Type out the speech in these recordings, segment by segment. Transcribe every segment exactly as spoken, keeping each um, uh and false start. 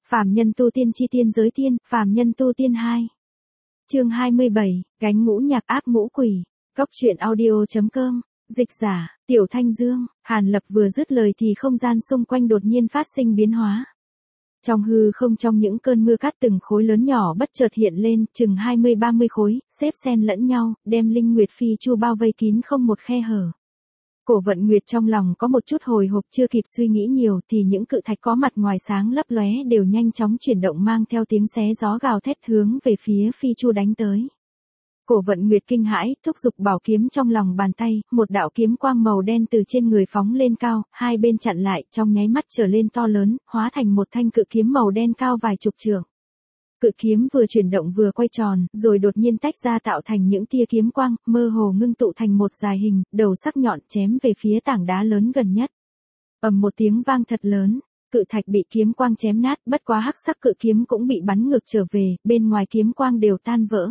Phàm nhân tu tiên chi tiên giới tiên, phàm nhân tu tiên hai. Chương hai mươi bảy, gánh ngũ nhạc áp ngũ quỷ. Cốc truyện audio chấm com, dịch giả, Tiểu Thanh Dương. Hàn Lập vừa dứt lời thì không gian xung quanh đột nhiên phát sinh biến hóa. Trong hư không, trong những cơn mưa cát từng khối lớn nhỏ bất chợt hiện lên, chừng hai mươi ba mươi khối, xếp xen lẫn nhau, đem Linh Nguyệt Phi Chu bao vây kín không một khe hở. Cổ Vận Nguyệt trong lòng có một chút hồi hộp, chưa kịp suy nghĩ nhiều thì những cự thạch có mặt ngoài sáng lấp lóe đều nhanh chóng chuyển động mang theo tiếng xé gió gào thét hướng về phía Phi Chu đánh tới. Cổ Vận Nguyệt kinh hãi, thúc giục bảo kiếm trong lòng bàn tay, một đạo kiếm quang màu đen từ trên người phóng lên cao, hai bên chặn lại, trong nháy mắt trở lên to lớn, hóa thành một thanh cự kiếm màu đen cao vài chục trượng. Cự kiếm vừa chuyển động vừa quay tròn, rồi đột nhiên tách ra tạo thành những tia kiếm quang, mơ hồ ngưng tụ thành một dài hình, đầu sắc nhọn chém về phía tảng đá lớn gần nhất. Ầm một tiếng vang thật lớn, cự thạch bị kiếm quang chém nát, bất quá hắc sắc cự kiếm cũng bị bắn ngược trở về, bên ngoài kiếm quang đều tan vỡ.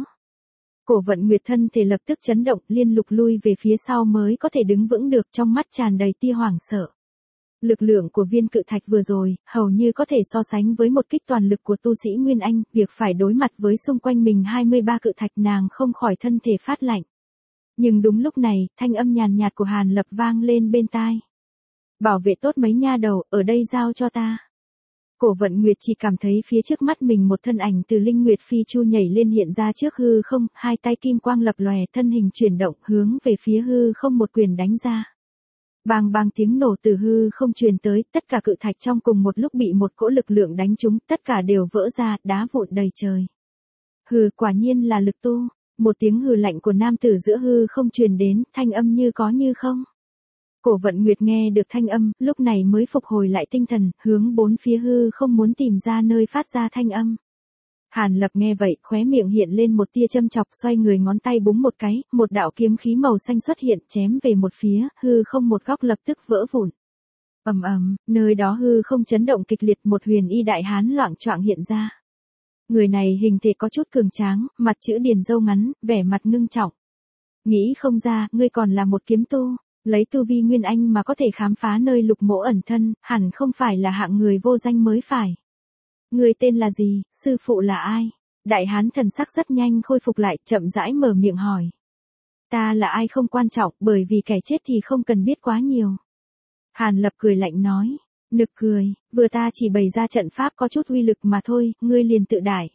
Cổ Vận Nguyệt thân thể lập tức chấn động, liên lục lui về phía sau mới có thể đứng vững được, trong mắt tràn đầy tia hoảng sợ. Lực lượng của viên cự thạch vừa rồi, hầu như có thể so sánh với một kích toàn lực của tu sĩ Nguyên Anh, việc phải đối mặt với xung quanh mình hai mươi ba cự thạch nàng không khỏi thân thể phát lạnh. Nhưng đúng lúc này, thanh âm nhàn nhạt của Hàn Lập vang lên bên tai. Bảo vệ tốt mấy nha đầu, ở đây giao cho ta. Cổ Vận Nguyệt chỉ cảm thấy phía trước mắt mình một thân ảnh từ Linh Nguyệt Phi Chu nhảy lên hiện ra trước hư không, hai tay kim quang lập lòe, thân hình chuyển động hướng về phía hư không một quyền đánh ra. Bang bang tiếng nổ từ hư không truyền tới, tất cả cự thạch trong cùng một lúc bị một cỗ lực lượng đánh trúng, tất cả đều vỡ ra, đá vụn đầy trời. Hừ, quả nhiên là lực tu. Một tiếng hừ lạnh của nam tử giữa hư không truyền đến, thanh âm như có như không. Cổ Vận Nguyệt nghe được thanh âm, lúc này mới phục hồi lại tinh thần, hướng bốn phía hư không muốn tìm ra nơi phát ra thanh âm. Hàn Lập nghe vậy, khóe miệng hiện lên một tia châm chọc, xoay người ngón tay búng một cái, một đạo kiếm khí màu xanh xuất hiện, chém về một phía, hư không một góc lập tức vỡ vụn. Ầm ầm, nơi đó hư không chấn động kịch liệt, một huyền y đại hán loạng choạng hiện ra. Người này hình thể có chút cường tráng, mặt chữ điền râu ngắn, vẻ mặt ngưng trọng. Nghĩ không ra, ngươi còn là một kiếm tu. Lấy tu vi Nguyên Anh mà có thể khám phá nơi lục mỗ ẩn thân, hẳn không phải là hạng người vô danh mới phải. Người tên là gì, sư phụ là ai? Đại hán thần sắc rất nhanh khôi phục lại, chậm rãi mở miệng hỏi. Ta là ai không quan trọng, bởi vì kẻ chết thì không cần biết quá nhiều. Hàn Lập cười lạnh nói, nực cười, vừa ta chỉ bày ra trận pháp có chút uy lực mà thôi, ngươi liền tự đại.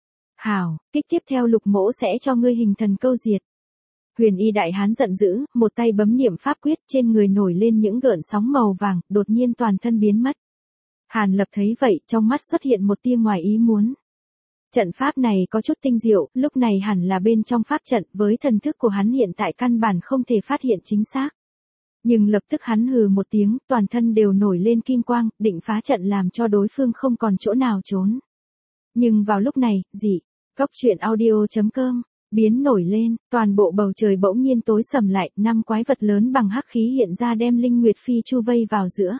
Hảo, kích tiếp theo lục mỗ sẽ cho ngươi hình thần câu diệt. Huyền y đại hán giận dữ, một tay bấm niệm pháp quyết, trên người nổi lên những gợn sóng màu vàng, đột nhiên toàn thân biến mất. Hàn Lập thấy vậy, trong mắt xuất hiện một tia ngoài ý muốn. Trận pháp này có chút tinh diệu, lúc này hẳn là bên trong pháp trận, với thần thức của hắn hiện tại căn bản không thể phát hiện chính xác. Nhưng lập tức hắn hừ một tiếng, toàn thân đều nổi lên kim quang, định phá trận làm cho đối phương không còn chỗ nào trốn. Nhưng vào lúc này, dị, cốc truyện audio chấm com. Biến nổi lên, toàn bộ bầu trời bỗng nhiên tối sầm lại, năm quái vật lớn bằng hắc khí hiện ra đem Linh Nguyệt Phi Chu vây vào giữa.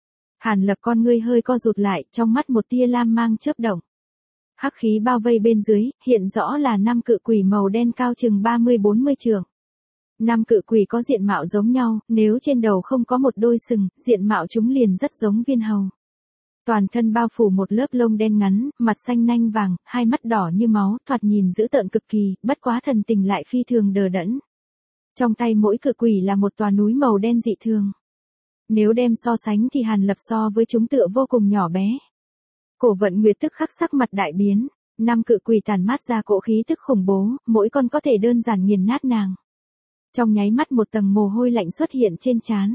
Hàn Lập con ngươi hơi co rụt lại, trong mắt một tia lam mang chớp động. Hắc khí bao vây bên dưới, hiện rõ là năm cự quỷ màu đen cao chừng ba mươi bốn mươi trượng. Năm cự quỷ có diện mạo giống nhau, nếu trên đầu không có một đôi sừng, diện mạo chúng liền rất giống viên hầu. Toàn thân bao phủ một lớp lông đen ngắn, mặt xanh nanh vàng, hai mắt đỏ như máu, thoạt nhìn dữ tợn cực kỳ, bất quá thần tình lại phi thường đờ đẫn. Trong tay mỗi cự quỷ là một tòa núi màu đen dị thường. Nếu đem so sánh thì Hàn Lập so với chúng tựa vô cùng nhỏ bé. Cổ Vận Nguyệt tức khắc sắc mặt đại biến, năm cự quỷ tàn mát ra cỗ khí tức khủng bố, mỗi con có thể đơn giản nghiền nát nàng. Trong nháy mắt một tầng mồ hôi lạnh xuất hiện trên trán.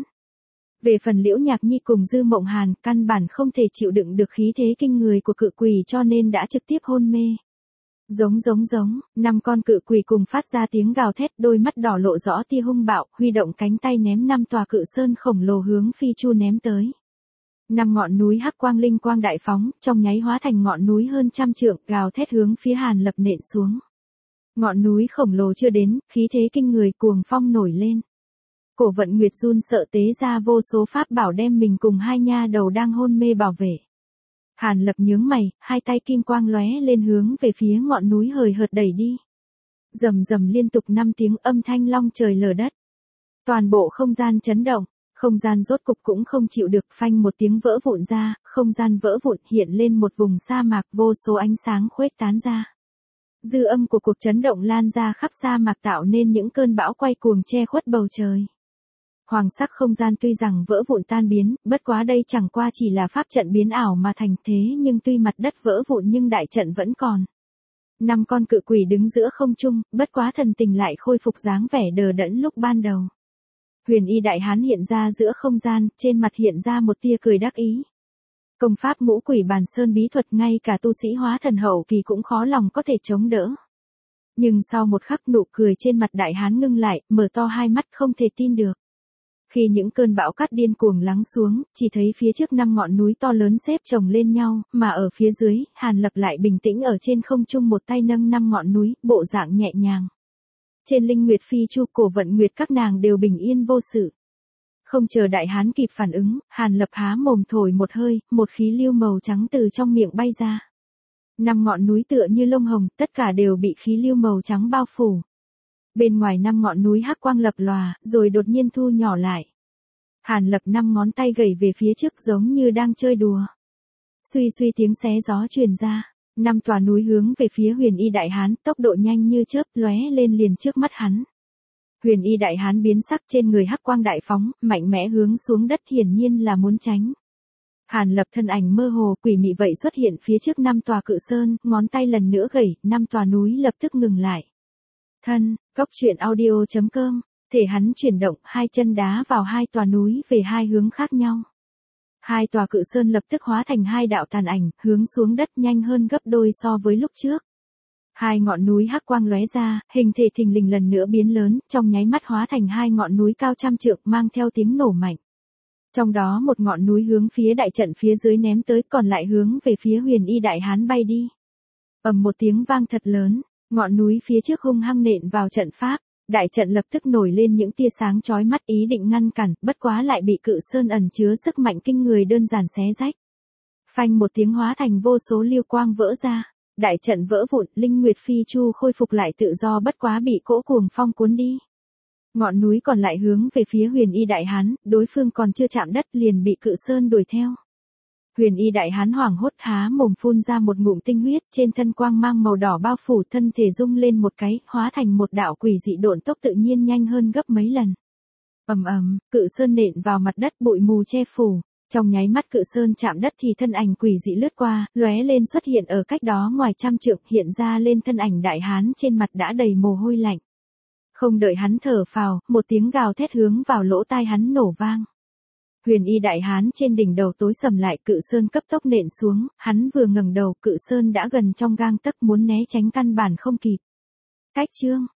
Về phần Liễu Nhạc Nhi cùng Dư Mộng Hàn, căn bản không thể chịu đựng được khí thế kinh người của cự quỷ cho nên đã trực tiếp hôn mê. Giống giống giống, năm con cự quỷ cùng phát ra tiếng gào thét, đôi mắt đỏ lộ rõ tia hung bạo, huy động cánh tay ném năm tòa cự sơn khổng lồ hướng Phi Chu ném tới. Năm ngọn núi hắc quang linh quang đại phóng, trong nháy hóa thành ngọn núi hơn trăm trượng, gào thét hướng phía Hàn Lập nện xuống. Ngọn núi khổng lồ chưa đến, khí thế kinh người cuồng phong nổi lên. Cổ Vận Nguyệt run sợ tế ra vô số pháp bảo đem mình cùng hai nha đầu đang hôn mê bảo vệ. Hàn Lập nhướng mày, hai tay kim quang lóe lên hướng về phía ngọn núi hời hợt đẩy đi. Rầm rầm liên tục năm tiếng âm thanh long trời lở đất. Toàn bộ không gian chấn động, Không gian rốt cục cũng không chịu được, phanh một tiếng vỡ vụn ra, không gian vỡ vụn hiện lên một vùng sa mạc, vô số ánh sáng khuếch tán ra. Dư âm của cuộc chấn động lan ra khắp sa mạc tạo nên những cơn bão quay cuồng che khuất bầu trời. Hoàng sắc không gian tuy rằng vỡ vụn tan biến, bất quá đây chẳng qua chỉ là pháp trận biến ảo mà thành, thế nhưng tuy mặt đất vỡ vụn nhưng đại trận vẫn còn. Năm con cự quỷ đứng giữa không trung, bất quá thần tình lại khôi phục dáng vẻ đờ đẫn lúc ban đầu. Huyền Y Đại Hán hiện ra giữa không gian, trên mặt hiện ra một tia cười đắc ý. Công pháp ngũ quỷ bàn sơn bí thuật ngay cả tu sĩ hóa thần hậu kỳ cũng khó lòng có thể chống đỡ. Nhưng sau một khắc nụ cười trên mặt Đại Hán ngưng lại, mở to hai mắt không thể tin được. Khi những cơn bão cát điên cuồng lắng xuống, chỉ thấy phía trước năm ngọn núi to lớn xếp chồng lên nhau, mà ở phía dưới, Hàn Lập lại bình tĩnh ở trên không trung một tay nâng năm ngọn núi, bộ dạng nhẹ nhàng. Trên Linh Nguyệt Phi Chu Cổ Vận Nguyệt các nàng đều bình yên vô sự. Không chờ Đại Hán kịp phản ứng, Hàn Lập há mồm thổi một hơi, một khí lưu màu trắng từ trong miệng bay ra. Năm ngọn núi tựa như lông hồng, tất cả đều bị khí lưu màu trắng bao phủ. Bên ngoài năm ngọn núi hắc quang lập lòa, rồi đột nhiên thu nhỏ lại. Hàn Lập năm ngón tay gẩy về phía trước giống như đang chơi đùa. Suy suy tiếng xé gió truyền ra, năm tòa núi hướng về phía Huyền Y Đại Hán, tốc độ nhanh như chớp lóe lên liền trước mắt hắn. Huyền Y Đại Hán biến sắc, trên người hắc quang đại phóng, mạnh mẽ hướng xuống đất, hiển nhiên là muốn tránh. Hàn Lập thân ảnh mơ hồ quỷ mị vậy xuất hiện phía trước năm tòa cự sơn, ngón tay lần nữa gẩy, năm tòa núi lập tức ngừng lại. Thân, góc truyện audio chấm com, thể hắn chuyển động, hai chân đá vào hai tòa núi về hai hướng khác nhau. Hai tòa cự sơn lập tức hóa thành hai đạo tàn ảnh, hướng xuống đất nhanh hơn gấp đôi so với lúc trước. Hai ngọn núi hắc quang lóe ra, hình thể thình lình lần nữa biến lớn, trong nháy mắt hóa thành hai ngọn núi cao trăm trượng mang theo tiếng nổ mạnh. Trong đó một ngọn núi hướng phía đại trận phía dưới ném tới, còn lại hướng về phía Huyền Y Đại Hán bay đi. Ầm một tiếng vang thật lớn, ngọn núi phía trước hung hăng nện vào trận pháp, đại trận lập tức nổi lên những tia sáng chói mắt ý định ngăn cản, bất quá lại bị cự sơn ẩn chứa sức mạnh kinh người đơn giản xé rách. Phanh một tiếng hóa thành vô số lưu quang vỡ ra, đại trận vỡ vụn, Linh Nguyệt Phi Chu khôi phục lại tự do, bất quá bị cỗ cuồng phong cuốn đi. Ngọn núi còn lại hướng về phía Huyền Y Đại Hán, đối phương còn chưa chạm đất liền bị cự sơn đuổi theo. Huyền Y Đại Hán hoảng hốt há mồm phun ra một ngụm tinh huyết, trên thân quang mang màu đỏ bao phủ, thân thể rung lên một cái, hóa thành một đạo quỷ dị độn tốc tự nhiên nhanh hơn gấp mấy lần. Ầm ầm, cự sơn nện vào mặt đất, bụi mù che phủ, trong nháy mắt cự sơn chạm đất thì thân ảnh quỷ dị lướt qua, lóe lên xuất hiện ở cách đó ngoài trăm trượng, hiện ra lên thân ảnh Đại Hán trên mặt đã đầy mồ hôi lạnh. Không đợi hắn thở phào, một tiếng gào thét hướng vào lỗ tai hắn nổ vang. Huyền Y Đại Hán trên đỉnh đầu tối sầm lại, cự sơn cấp tốc nện xuống, hắn vừa ngẩng đầu, cự sơn đã gần trong gang tấc, muốn né tránh căn bản không kịp. Cách chương,